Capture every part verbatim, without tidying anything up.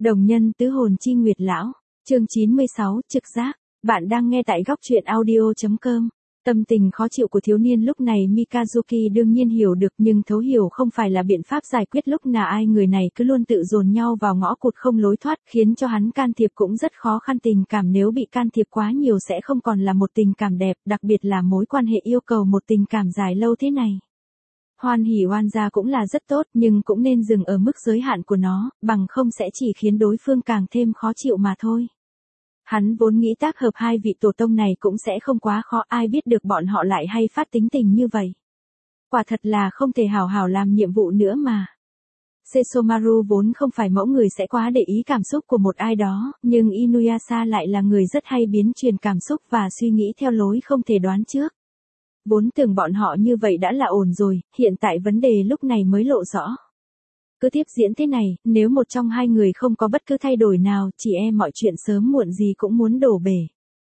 Đồng nhân tứ hồn chi nguyệt lão, chương chín mươi sáu, trực giác. Bạn đang nghe tại góc truyện audio chấm com. Tâm tình khó chịu của thiếu niên lúc này Mikazuki đương nhiên hiểu được, nhưng thấu hiểu không phải là biện pháp giải quyết lúc nào ai người này cứ luôn tự dồn nhau vào ngõ cụt không lối thoát, khiến cho hắn can thiệp cũng rất khó khăn. Tình cảm nếu bị can thiệp quá nhiều sẽ không còn là một tình cảm đẹp, đặc biệt là mối quan hệ yêu cầu một tình cảm dài lâu thế này. Hoan hỉ oan gia cũng là rất tốt, nhưng cũng nên dừng ở mức giới hạn của nó, bằng không sẽ chỉ khiến đối phương càng thêm khó chịu mà thôi. Hắn vốn nghĩ tác hợp hai vị tổ tông này cũng sẽ không quá khó, ai biết được bọn họ lại hay phát tính tình như vậy. Quả thật là không thể hào hào làm nhiệm vụ nữa mà. Sesomaru vốn không phải mẫu người sẽ quá để ý cảm xúc của một ai đó, nhưng Inuyasha lại là người rất hay biến truyền cảm xúc và suy nghĩ theo lối không thể đoán trước. Vốn tưởng bọn họ như vậy đã là ổn rồi, hiện tại vấn đề lúc này mới lộ rõ. Cứ tiếp diễn thế này, nếu một trong hai người không có bất cứ thay đổi nào, chỉ e mọi chuyện sớm muộn gì cũng muốn đổ bể.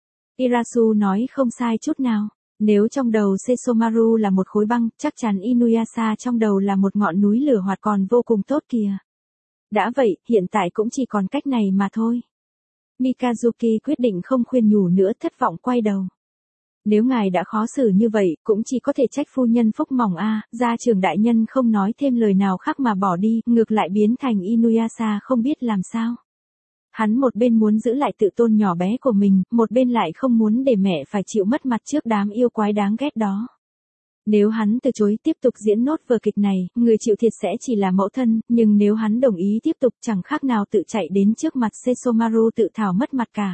Irasu nói không sai chút nào. Nếu trong đầu Sesomaru là một khối băng, chắc chắn Inuyasha trong đầu là một ngọn núi lửa hoạt còn vô cùng tốt kìa. Đã vậy, hiện tại cũng chỉ còn cách này mà thôi. Mikazuki quyết định không khuyên nhủ nữa, thất vọng quay đầu. Nếu ngài đã khó xử như vậy, cũng chỉ có thể trách phu nhân phúc mỏng a. Gia trưởng đại nhân không nói thêm lời nào khác mà bỏ đi, ngược lại biến thành Inuyasha không biết làm sao. Hắn một bên muốn giữ lại tự tôn nhỏ bé của mình, một bên lại không muốn để mẹ phải chịu mất mặt trước đám yêu quái đáng ghét đó. Nếu hắn từ chối tiếp tục diễn nốt vở kịch này, người chịu thiệt sẽ chỉ là mẫu thân, nhưng nếu hắn đồng ý tiếp tục chẳng khác nào tự chạy đến trước mặt Sesomaru tự thảo mất mặt cả.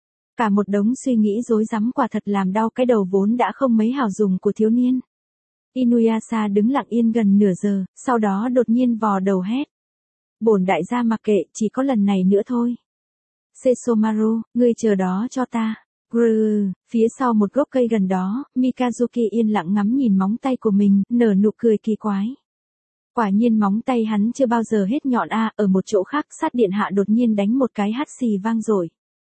Cả một đống suy nghĩ rối rắm quả thật làm đau cái đầu vốn đã không mấy hào dùng của thiếu niên. Inuyasha đứng lặng yên gần nửa giờ, sau đó đột nhiên vò đầu hét. Bổn đại gia mặc kệ, chỉ có lần này nữa thôi. Sesomaru, ngươi chờ đó cho ta. Grrrr, phía sau một gốc cây gần đó, Mikazuki yên lặng ngắm nhìn móng tay của mình, nở nụ cười kỳ quái. Quả nhiên móng tay hắn chưa bao giờ hết nhọn a. Ở một chỗ khác, sát điện hạ đột nhiên đánh một cái hắt xì vang rồi.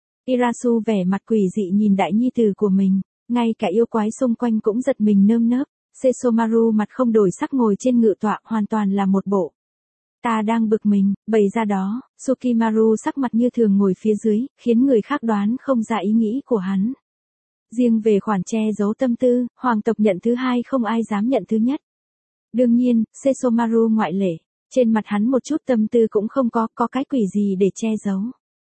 Irasu vẻ mặt quỷ dị nhìn đại nhi tử của mình, ngay cả yêu quái xung quanh cũng giật mình nơm nớp. Sesomaru mặt không đổi sắc ngồi trên ngự tọa, hoàn toàn là một bộ. Ta đang bực mình, bày ra đó. Sukimaru sắc mặt như thường ngồi phía dưới, khiến người khác đoán không ra ý nghĩ của hắn. Riêng về khoản che giấu tâm tư, hoàng tộc nhận thứ hai không ai dám nhận thứ nhất. Đương nhiên, Sesomaru ngoại lệ, trên mặt hắn một chút tâm tư cũng không có, có cái quỷ gì để che giấu.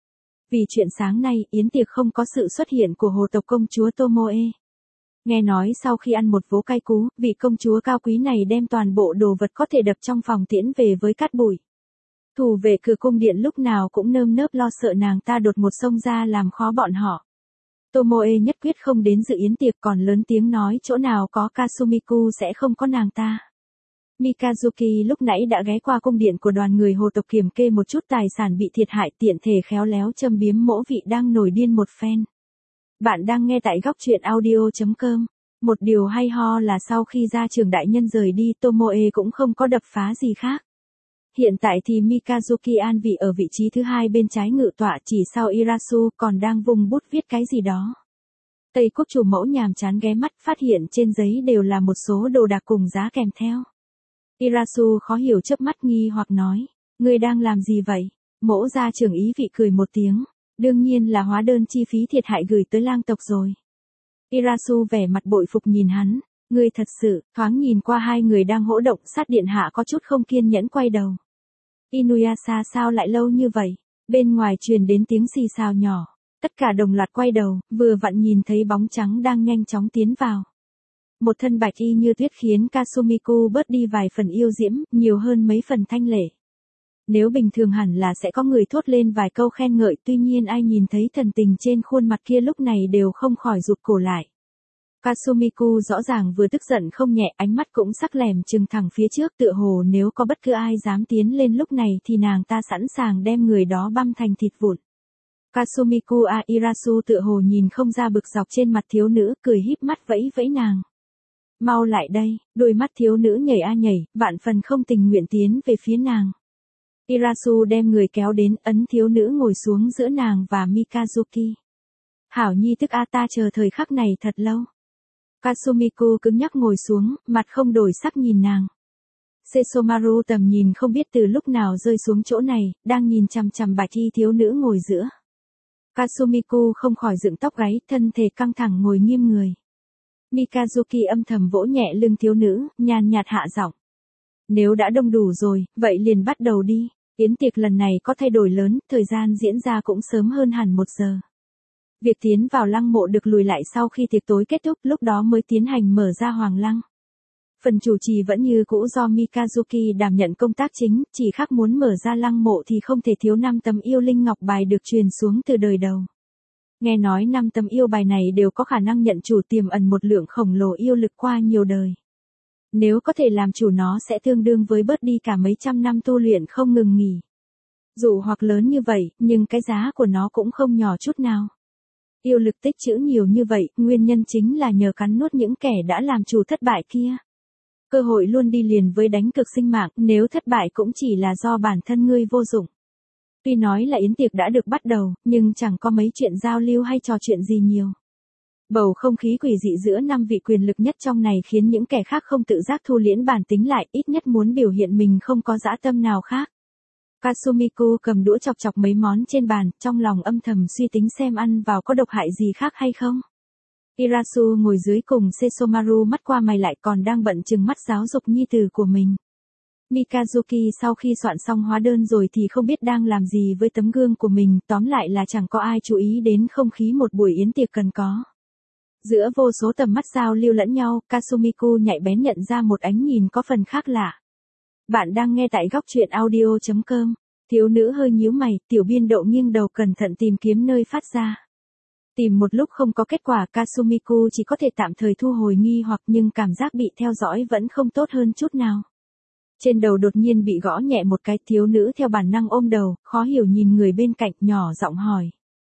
Vì chuyện sáng nay, yến tiệc không có sự xuất hiện của hồ tộc công chúa Tomoe. Nghe nói sau khi ăn một vố cay cú, vị công chúa cao quý này đem toàn bộ đồ vật có thể đập trong phòng tiễn về với cát bụi. Thủ vệ cửa cung điện lúc nào cũng nơm nớp lo sợ nàng ta đột ngột xông ra làm khó bọn họ. Tomoe nhất quyết không đến dự yến tiệc, còn lớn tiếng nói chỗ nào có Kasumiku sẽ không có nàng ta. Mikazuki lúc nãy đã ghé qua cung điện của đoàn người hồ tộc kiểm kê một chút tài sản bị thiệt hại, tiện thể khéo léo châm biếm mỗ vị đang nổi điên một phen. Bạn đang nghe tại góc truyện audio chấm com. Một điều hay ho là sau khi gia trưởng đại nhân rời đi, Tomoe cũng không có đập phá gì khác. Hiện tại thì Mikazuki an vị ở vị trí thứ hai bên trái ngự tọa, chỉ sau Irasu, còn đang vung bút viết cái gì đó. Tây quốc chủ mẫu nhàm chán ghé mắt, phát hiện trên giấy đều là một số đồ đạc cùng giá kèm theo. Irasu khó hiểu chớp mắt nghi hoặc nói, ngươi đang làm gì vậy? Mẫu gia trưởng ý vị cười một tiếng, đương nhiên là hóa đơn chi phí thiệt hại gửi tới lang tộc rồi. Irasu vẻ mặt bội phục nhìn hắn, ngươi thật sự, thoáng nhìn qua hai người đang hỗ động, sát điện hạ có chút không kiên nhẫn quay đầu. Inuyasha sao lại lâu như vậy? Bên ngoài truyền đến tiếng xì xào nhỏ, tất cả đồng loạt quay đầu, vừa vặn nhìn thấy bóng trắng đang nhanh chóng tiến vào. Một thân bạch y như tuyết khiến Kasumiku bớt đi vài phần yêu diễm, nhiều hơn mấy phần thanh lệ. Nếu bình thường hẳn là sẽ có người thốt lên vài câu khen ngợi, tuy nhiên ai nhìn thấy thần tình trên khuôn mặt kia lúc này đều không khỏi rụt cổ lại. Kasumiku rõ ràng vừa tức giận không nhẹ, ánh mắt cũng sắc lẻm trừng thẳng phía trước, tựa hồ nếu có bất cứ ai dám tiến lên lúc này thì nàng ta sẵn sàng đem người đó băm thành thịt vụn. Kasumiku a Irasu tựa hồ nhìn không ra bực dọc trên mặt thiếu nữ, cười híp mắt vẫy vẫy nàng. Mau lại đây, đôi mắt thiếu nữ nhảy a nhảy, vạn phần không tình nguyện tiến về phía nàng. Irasu đem người kéo đến, ấn thiếu nữ ngồi xuống giữa nàng và Mikazuki. Hảo nhi tức a ta chờ thời khắc này thật lâu. Kasumiku cứng nhắc ngồi xuống, mặt không đổi sắc nhìn nàng. Sesomaru tầm nhìn không biết từ lúc nào rơi xuống chỗ này, đang nhìn chằm chằm bạch y thiếu nữ ngồi giữa. Kasumiku không khỏi dựng tóc gáy, thân thể căng thẳng ngồi nghiêm người. Mikazuki âm thầm vỗ nhẹ lưng thiếu nữ, nhàn nhạt hạ giọng. Nếu đã đông đủ rồi, vậy liền bắt đầu đi. Yến tiệc lần này có thay đổi lớn, thời gian diễn ra cũng sớm hơn hẳn một giờ. Việc tiến vào lăng mộ được lùi lại sau khi tiệc tối kết thúc, lúc đó mới tiến hành mở ra hoàng lăng. Phần chủ trì vẫn như cũ do Mikazuki đảm nhận công tác chính, chỉ khác muốn mở ra lăng mộ thì không thể thiếu năm tấm yêu linh ngọc bài được truyền xuống từ đời đầu. Nghe nói năm tấm yêu bài này đều có khả năng nhận chủ tiềm ẩn một lượng khổng lồ yêu lực qua nhiều đời. Nếu có thể làm chủ nó sẽ tương đương với bớt đi cả mấy trăm năm tu luyện không ngừng nghỉ. Dù hoặc lớn như vậy, nhưng cái giá của nó cũng không nhỏ chút nào. Yêu lực tích trữ nhiều như vậy, nguyên nhân chính là nhờ cắn nuốt những kẻ đã làm chủ thất bại kia. Cơ hội luôn đi liền với đánh cực sinh mạng, nếu thất bại cũng chỉ là do bản thân ngươi vô dụng. Tuy nói là yến tiệc đã được bắt đầu, nhưng chẳng có mấy chuyện giao lưu hay trò chuyện gì nhiều. Bầu không khí quỷ dị giữa năm vị quyền lực nhất trong này khiến những kẻ khác không tự giác thu liễm bản tính lại, ít nhất muốn biểu hiện mình không có dã tâm nào khác. Kasumiku cầm đũa chọc chọc mấy món trên bàn, trong lòng âm thầm suy tính xem ăn vào có độc hại gì khác hay không. Irasu ngồi dưới cùng Sesomaru mắt qua mày lại còn đang bận chừng mắt giáo dục nhi tử của mình. Mikazuki sau khi soạn xong hóa đơn rồi thì không biết đang làm gì với tấm gương của mình, tóm lại là chẳng có ai chú ý đến không khí một buổi yến tiệc cần có. Giữa vô số tầm mắt giao lưu lẫn nhau, Kasumiku nhạy bén nhận ra một ánh nhìn có phần khác lạ. Bạn đang nghe tại góc truyện audio chấm com. Thiếu nữ hơi nhíu mày, tiểu biên độ nghiêng đầu cẩn thận tìm kiếm nơi phát ra. Tìm một lúc không có kết quả, Kasumiku chỉ có thể tạm thời thu hồi nghi hoặc nhưng cảm giác bị theo dõi vẫn không tốt hơn chút nào. Trên đầu đột nhiên bị gõ nhẹ một cái, thiếu nữ theo bản năng ôm đầu, khó hiểu nhìn người bên cạnh, nhỏ giọng hỏi.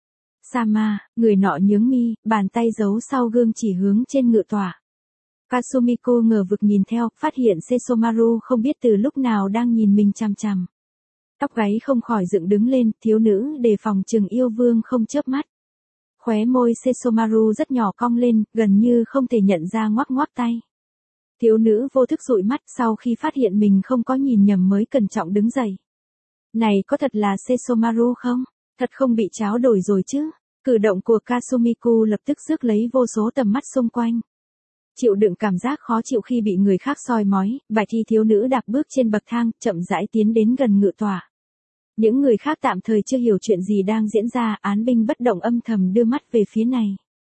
Sama, người nọ nhướng mi, bàn tay giấu sau gương chỉ hướng trên ngự tọa. Kasumiku ngờ vực nhìn theo, phát hiện Sesomaru không biết từ lúc nào đang nhìn mình chằm chằm. Tóc gáy không khỏi dựng đứng lên, thiếu nữ đề phòng chừng yêu vương không chớp mắt. Khóe môi Sesomaru rất nhỏ cong lên, gần như không thể nhận ra, ngoắc ngoắc tay. Thiếu nữ vô thức dụi mắt, sau khi phát hiện mình không có nhìn nhầm mới cẩn trọng đứng dậy. Này có thật là Sesomaru không? Thật không bị tráo đổi rồi chứ? Cử động của Kasumiku lập tức rước lấy vô số tầm mắt xung quanh. Chịu đựng cảm giác khó chịu khi bị người khác soi mói, bạch y thiếu nữ đạp bước trên bậc thang, chậm rãi tiến đến gần ngự tọa. Những người khác tạm thời chưa hiểu chuyện gì đang diễn ra, án binh bất động âm thầm đưa mắt về phía này.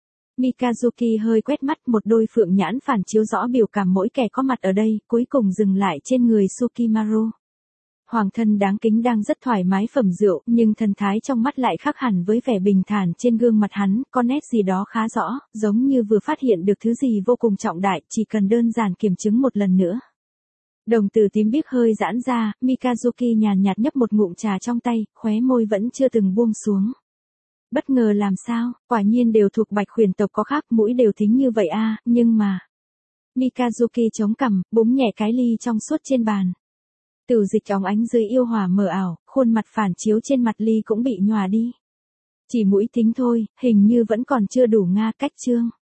Mikazuki hơi quét mắt, một đôi phượng nhãn phản chiếu rõ biểu cảm mỗi kẻ có mặt ở đây, cuối cùng dừng lại trên người Sukimaru. Hoàng thân đáng kính đang rất thoải mái phẩm rượu, nhưng thần thái trong mắt lại khác hẳn với vẻ bình thản trên gương mặt hắn, có nét gì đó khá rõ, giống như vừa phát hiện được thứ gì vô cùng trọng đại, chỉ cần đơn giản kiểm chứng một lần nữa. Đồng tử tím biếc hơi giãn ra, Mikazuki nhàn nhạt nhấp một ngụm trà trong tay, khóe môi vẫn chưa từng buông xuống. Bất ngờ làm sao, quả nhiên đều thuộc bạch huyền tộc có khác, mũi đều thính như vậy a, à, nhưng mà... Mikazuki chống cằm, búng nhẹ cái ly trong suốt trên bàn. Tử dịch óng ánh dưới yêu hỏa mờ ảo, khuôn mặt phản chiếu trên mặt ly cũng bị nhòa đi. Chỉ mũi thính thôi, hình như vẫn còn chưa đủ nga cách chương.